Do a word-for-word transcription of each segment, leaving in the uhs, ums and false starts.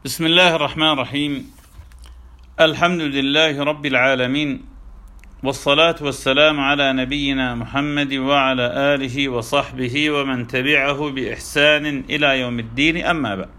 بسم الله الرحمن الرحيم. الحمد لله رب العالمين، والصلاة والسلام على نبينا محمد وعلى آله وصحبه ومن تبعه بإحسان إلى يوم الدين، أما بعد.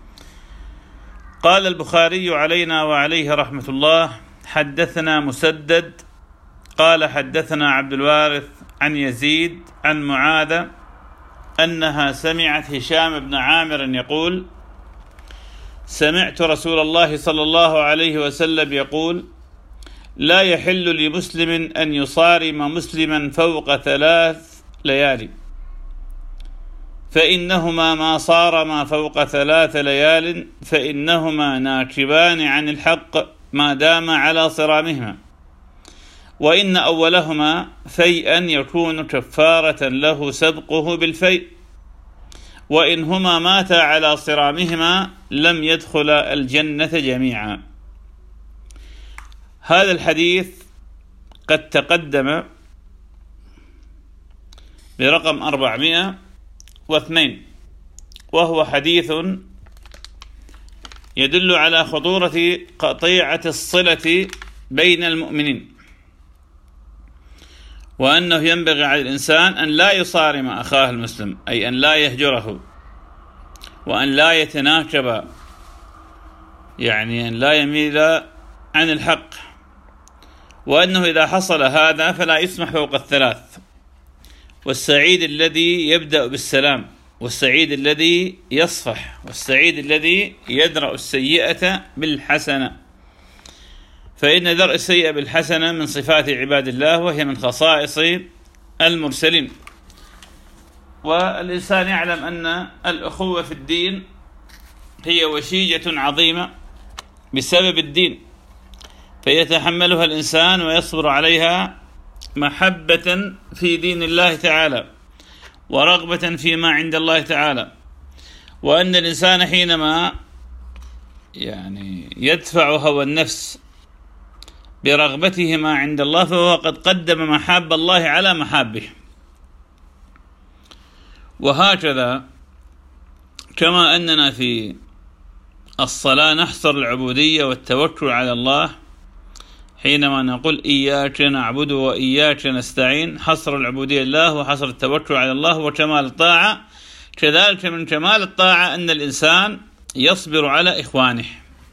قال البخاري علينا وعليه رحمة الله: حدثنا مسدد قال حدثنا عبد الوارث عن يزيد عن معاذ أنها سمعت هشام بن عامر يقول: سمعت رسول الله صلى الله عليه وسلم يقول: لا يحل لمسلم أن يصارم مسلما فوق ثلاث ليالي، فإنهما ما صارما فوق ثلاث ليال فإنهما ناكبان عن الحق ما دام على صرامهما، وإن أولهما فيئا يكون كفارة له سبقه بالفيء، وإن هما ماتا على صرامهما لم يدخلا الجنة جميعا. هذا الحديث قد تقدم برقم أربعمائة واثنين، وهو حديث يدل على خطورة قطيعة الصلة بين المؤمنين، وأنه ينبغي على الإنسان أن لا يصارم أخاه المسلم، أي أن لا يهجره، وأن لا يتناكب، يعني أن لا يميل عن الحق، وأنه إذا حصل هذا فلا يسمح فوق الثلاث. والسعيد الذي يبدأ بالسلام، والسعيد الذي يصفح، والسعيد الذي يدرأ السيئة بالحسنة، فإن درء السيئة بالحسنة من صفات عباد الله، وهي من خصائص المرسلين. والإنسان يعلم أن الأخوة في الدين هي وشيجة عظيمة بسبب الدين، فيتحملها الإنسان ويصبر عليها محبة في دين الله تعالى ورغبة فيما عند الله تعالى. وأن الإنسان حينما يعني يدفع هوى النفس برغبته ما عند الله فهو قد قدم محاب الله على محابه. وهكذا كما أننا في الصلاة نحصر العبودية والتوكل على الله حينما نقول إياك نعبد وإياك نستعين، حصر العبودية لله وحصر التوكل على الله وكمال الطاعة، كذلك من كمال الطاعة أن الإنسان يصبر على إخوانه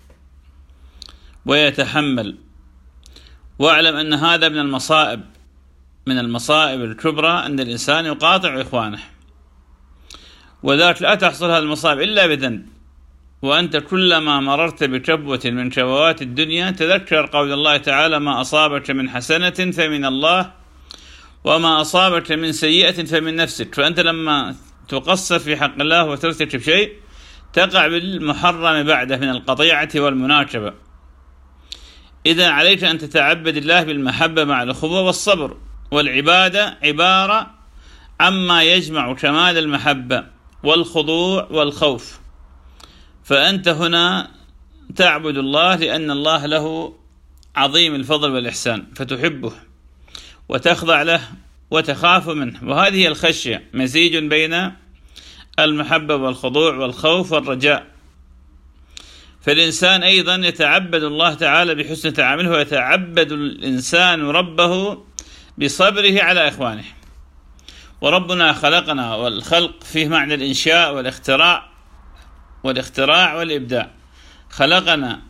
ويتحمل. واعلم أن هذا من المصائب من المصائب الكبرى أن الإنسان يقاطع إخوانه، وذلك لا تحصل هذه المصائب إلا بذنب. وأنت كلما مررت بكبوة من كبوات الدنيا تذكر قول الله تعالى: ما أصابك من حسنة فمن الله، وما أصابك من سيئة فمن نفسك. فأنت لما تقصر في حق الله وترتكب شيء تقع بالمحرم بعده من القطيعة والمناكبة. إذا عليك أن تتعبد الله بالمحبة مع الأخوة والصبر، والعبادة عبارة عما يجمع كمال المحبة والخضوع والخوف. فأنت هنا تعبد الله لأن الله له عظيم الفضل والإحسان، فتحبه وتخضع له وتخاف منه، وهذه هي الخشية، مزيج بين المحبة والخضوع والخوف والرجاء. فالإنسان أيضا يتعبد الله تعالى بحسن تعامله، ويتعبد الإنسان ربه بصبره على إخوانه. وربنا خلقنا، والخلق فيه معنى الإنشاء والاختراع والاختراع والإبداع. خلقنا،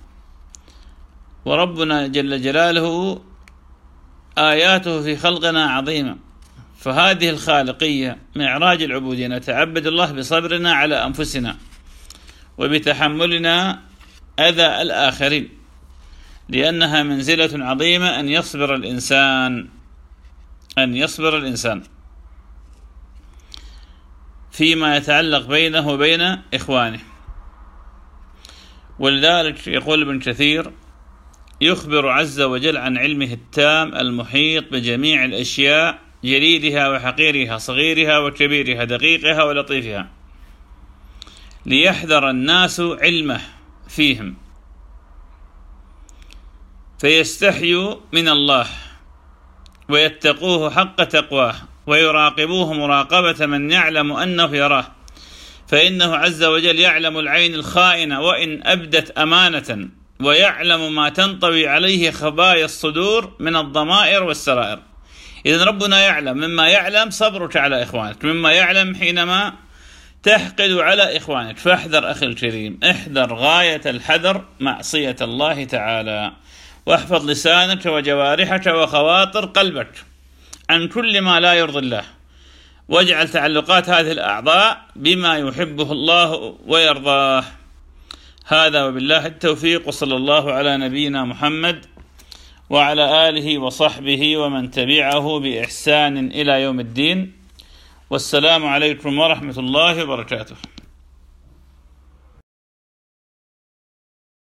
وربنا جل جلاله آياته في خلقنا عظيمة. فهذه الخالقية معراج العبودية، نتعبد الله بصبرنا على أنفسنا وبتحملنا أذى الآخرين، لأنها منزلة عظيمة أن يصبر الإنسان أن يصبر الإنسان فيما يتعلق بينه وبين إخوانه. ولذلك يقول ابن كثير: يخبر عز وجل عن علمه التام المحيط بجميع الأشياء، جليلها وحقيرها، صغيرها وكبيرها، دقيقها ولطيفها، ليحذر الناس علمه فيهم فيستحيوا من الله ويتقوه حق تقواه، ويراقبوه مراقبة من يعلم أنه يراه، فإنه عز وجل يعلم العين الخائنة وإن أبدت أمانة، ويعلم ما تنطوي عليه خبايا الصدور من الضمائر والسرائر. إذن ربنا يعلم، مما يعلم صبرك على إخوانك، مما يعلم حينما تحقد على إخوانك. فاحذر أخي الكريم، احذر غاية الحذر معصية الله تعالى، واحفظ لسانك وجوارحك وخواطر قلبك عن كل ما لا يرضي الله، واجعل تعلقات هذه الأعضاء بما يحبه الله ويرضاه. هذا وبالله التوفيق، وصلى الله على نبينا محمد وعلى آله وصحبه ومن تبعه بإحسان إلى يوم الدين. والسلام عليكم ورحمة الله وبركاته.